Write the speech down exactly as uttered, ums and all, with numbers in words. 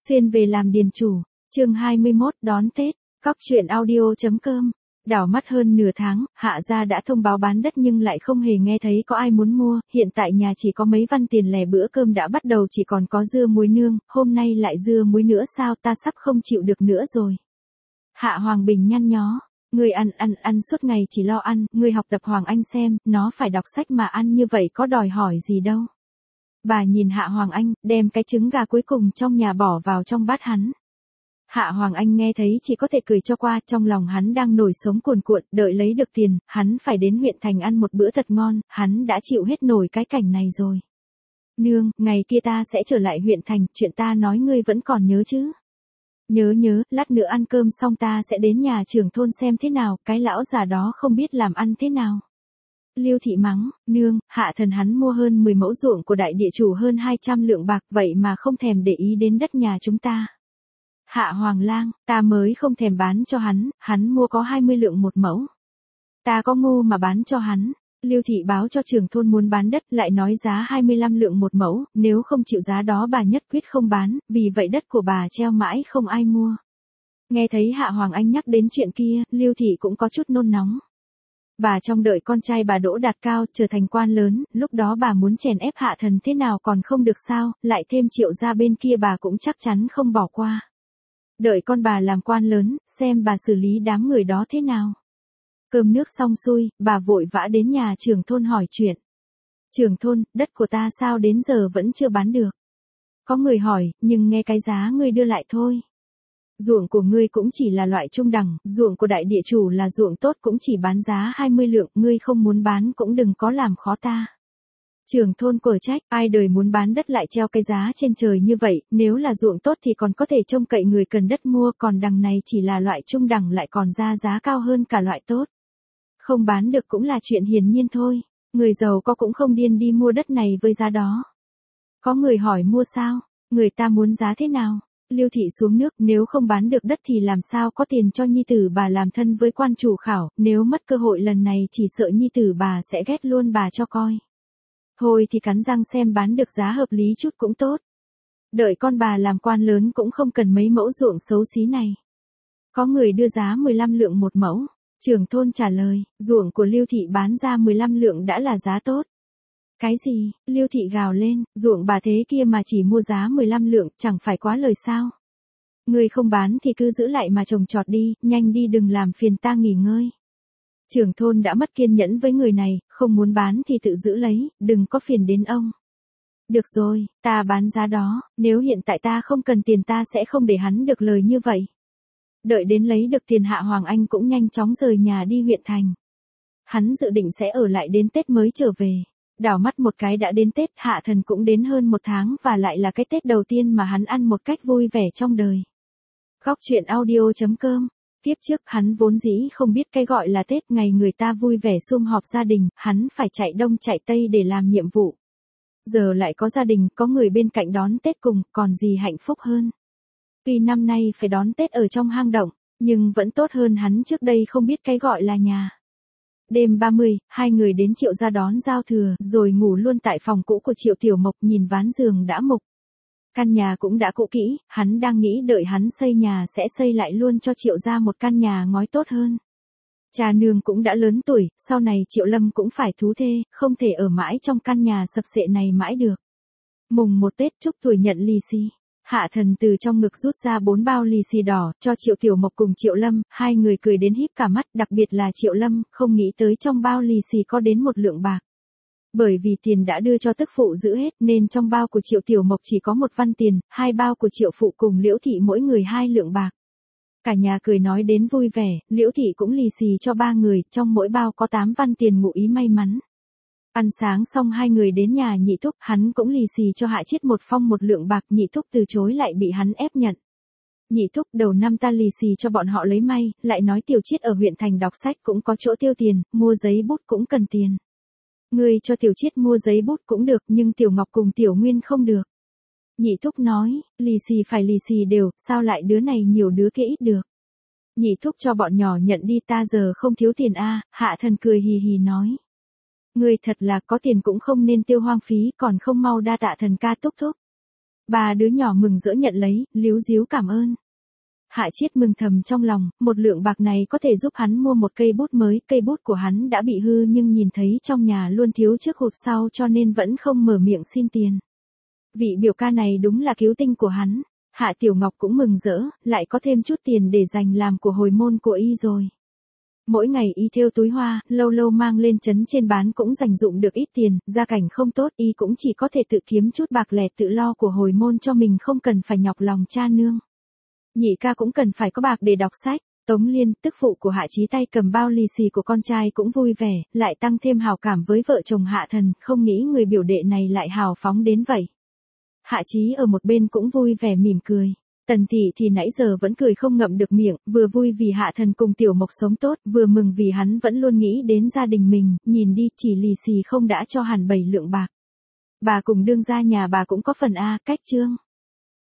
Xuyên về làm điền chủ. Chương hai mươi mốt đón Tết. Cóc truyện audio chấm com. Đảo mắt hơn nửa tháng, Hạ gia đã thông báo bán đất nhưng lại không hề nghe thấy có ai muốn mua, hiện tại nhà chỉ có mấy văn tiền lẻ, bữa cơm đã bắt đầu chỉ còn có dưa muối nương, hôm nay lại dưa muối nữa sao, ta sắp không chịu được nữa rồi. Hạ Hoàng Bình nhăn nhó, người ăn ăn ăn suốt ngày chỉ lo ăn, người học tập Hoàng Anh xem, nó phải đọc sách mà ăn như vậy có đòi hỏi gì đâu. Bà nhìn Hạ Hoàng Anh, đem cái trứng gà cuối cùng trong nhà bỏ vào trong bát hắn. Hạ Hoàng Anh nghe thấy chỉ có thể cười cho qua, trong lòng hắn đang nổi sống cuồn cuộn, đợi lấy được tiền, hắn phải đến huyện thành ăn một bữa thật ngon, hắn đã chịu hết nổi cái cảnh này rồi. Nương, ngày kia ta sẽ trở lại huyện thành, chuyện ta nói ngươi vẫn còn nhớ chứ? Nhớ nhớ, lát nữa ăn cơm xong ta sẽ đến nhà trưởng thôn xem thế nào, cái lão già đó không biết làm ăn thế nào. Liêu thị mắng, nương, Hạ thần hắn mua hơn mười mẫu ruộng của đại địa chủ hơn hai trăm lượng bạc, vậy mà không thèm để ý đến đất nhà chúng ta. Hạ Hoàng Lang, ta mới không thèm bán cho hắn, hắn mua có hai mươi lượng một mẫu. Ta có ngu mà bán cho hắn. Liêu thị báo cho trưởng thôn muốn bán đất, lại nói giá hai mươi lăm lượng một mẫu, nếu không chịu giá đó bà nhất quyết không bán, vì vậy đất của bà treo mãi không ai mua. Nghe thấy Hạ Hoàng Anh nhắc đến chuyện kia, Liêu thị cũng có chút nôn nóng. Bà trông đợi con trai bà đỗ đạt cao, trở thành quan lớn, lúc đó bà muốn chèn ép Hạ thần thế nào còn không được sao, lại thêm Triệu gia bên kia bà cũng chắc chắn không bỏ qua. Đợi con bà làm quan lớn, xem bà xử lý đám người đó thế nào. Cơm nước xong xuôi, bà vội vã đến nhà trưởng thôn hỏi chuyện. Trưởng thôn, đất của ta sao đến giờ vẫn chưa bán được? Có người hỏi, nhưng nghe cái giá ngươi đưa lại thôi. Ruộng của ngươi cũng chỉ là loại trung đẳng, ruộng của đại địa chủ là ruộng tốt cũng chỉ bán giá hai mươi lượng, ngươi không muốn bán cũng đừng có làm khó ta. Trưởng thôn quở trách, ai đời muốn bán đất lại treo cái giá trên trời như vậy, nếu là ruộng tốt thì còn có thể trông cậy người cần đất mua, còn đằng này chỉ là loại trung đẳng lại còn ra giá cao hơn cả loại tốt. Không bán được cũng là chuyện hiển nhiên thôi, người giàu có cũng không điên đi mua đất này với giá đó. Có người hỏi mua sao, người ta muốn giá thế nào? Liêu thị xuống nước, nếu không bán được đất thì làm sao có tiền cho nhi tử bà làm thân với quan chủ khảo, nếu mất cơ hội lần này chỉ sợ nhi tử bà sẽ ghét luôn bà cho coi. Thôi thì cắn răng xem bán được giá hợp lý chút cũng tốt. Đợi con bà làm quan lớn cũng không cần mấy mẫu ruộng xấu xí này. Có người đưa giá mười lăm lượng một mẫu. Trưởng thôn trả lời, ruộng của Liêu thị bán ra mười lăm lượng đã là giá tốt. Cái gì? Liêu thị gào lên, ruộng bà thế kia mà chỉ mua giá mười lăm lượng, chẳng phải quá lời sao? Người không bán thì cứ giữ lại mà trồng trọt đi, nhanh đi đừng làm phiền ta nghỉ ngơi. Trưởng thôn đã mất kiên nhẫn với người này, không muốn bán thì tự giữ lấy, đừng có phiền đến ông. Được rồi, ta bán giá đó, nếu hiện tại ta không cần tiền ta sẽ không để hắn được lời như vậy. Đợi đến lấy được tiền Hạ Hoàng Anh cũng nhanh chóng rời nhà đi huyện thành. Hắn dự định sẽ ở lại đến Tết mới trở về. Đảo mắt một cái đã đến Tết, Hạ thần cũng đến hơn một tháng và lại là cái Tết đầu tiên mà hắn ăn một cách vui vẻ trong đời. Cóc truyện audio chấm com. Tiếp trước hắn vốn dĩ không biết cái gọi là Tết, ngày người ta vui vẻ sum họp gia đình, hắn phải chạy đông chạy tây để làm nhiệm vụ. Giờ lại có gia đình, có người bên cạnh đón Tết cùng, còn gì hạnh phúc hơn. Tuy năm nay phải đón Tết ở trong hang động, nhưng vẫn tốt hơn hắn trước đây không biết cái gọi là nhà. Đêm ba mươi, hai người đến Triệu gia đón giao thừa, rồi ngủ luôn tại phòng cũ của Triệu Tiểu Mộc, nhìn ván giường đã mục. Căn nhà cũng đã cũ kỹ, hắn đang nghĩ đợi hắn xây nhà sẽ xây lại luôn cho Triệu gia một căn nhà ngói tốt hơn. Cha nương cũng đã lớn tuổi, sau này Triệu Lâm cũng phải thú thê, không thể ở mãi trong căn nhà sập xệ này mãi được. Mùng một Tết chúc tuổi nhận lì xì. Hạ thần từ trong ngực rút ra bốn bao lì xì đỏ, cho Triệu Tiểu Mộc cùng Triệu Lâm, hai người cười đến híp cả mắt, đặc biệt là Triệu Lâm, không nghĩ tới trong bao lì xì có đến một lượng bạc. Bởi vì tiền đã đưa cho tức phụ giữ hết, nên trong bao của Triệu Tiểu Mộc chỉ có một văn tiền, hai bao của Triệu phụ cùng Liễu thị mỗi người hai lượng bạc. Cả nhà cười nói đến vui vẻ, Liễu thị cũng lì xì cho ba người, trong mỗi bao có tám văn tiền ngụ ý may mắn. Ăn sáng xong hai người đến nhà Nhị Thúc, hắn cũng lì xì cho Hạ Chiết một phong một lượng bạc, Nhị Thúc từ chối lại bị hắn ép nhận. Nhị Thúc, đầu năm ta lì xì cho bọn họ lấy may, lại nói Tiểu Chiết ở huyện thành đọc sách cũng có chỗ tiêu tiền, mua giấy bút cũng cần tiền. Ngươi cho Tiểu Chiết mua giấy bút cũng được, nhưng Tiểu Ngọc cùng Tiểu Nguyên không được. Nhị Thúc nói, lì xì phải lì xì đều, sao lại đứa này nhiều đứa kia ít được. Nhị Thúc cho bọn nhỏ nhận đi, ta giờ không thiếu tiền a. Hạ thần cười hì hì nói. Ngươi thật là có tiền cũng không nên tiêu hoang phí, còn không mau đa tạ thần ca Thúc Thúc. Ba đứa nhỏ mừng rỡ nhận lấy, líu díu cảm ơn. Hạ Chiết mừng thầm trong lòng, một lượng bạc này có thể giúp hắn mua một cây bút mới, cây bút của hắn đã bị hư nhưng nhìn thấy trong nhà luôn thiếu trước hụt sau cho nên vẫn không mở miệng xin tiền. Vị biểu ca này đúng là cứu tinh của hắn. Hạ Tiểu Ngọc cũng mừng rỡ, lại có thêm chút tiền để dành làm của hồi môn của y rồi. Mỗi ngày y thêu túi hoa, lâu lâu mang lên trấn trên bán cũng dành dụm được ít tiền, gia cảnh không tốt y cũng chỉ có thể tự kiếm chút bạc lẻ tự lo của hồi môn cho mình không cần phải nhọc lòng cha nương. Nhị ca cũng cần phải có bạc để đọc sách. Tống Liên, tức phụ của Hạ Chí tay cầm bao lì xì của con trai cũng vui vẻ, lại tăng thêm hào cảm với vợ chồng Hạ Thần, không nghĩ người biểu đệ này lại hào phóng đến vậy. Hạ Chí ở một bên cũng vui vẻ mỉm cười. Tần thị thì nãy giờ vẫn cười không ngậm được miệng, vừa vui vì Hạ Thần cùng Tiểu Mộc sống tốt, vừa mừng vì hắn vẫn luôn nghĩ đến gia đình mình, nhìn đi chỉ lì xì không đã cho hẳn bảy lượng bạc. Bà cùng đương gia nhà bà cũng có phần a, cách trương.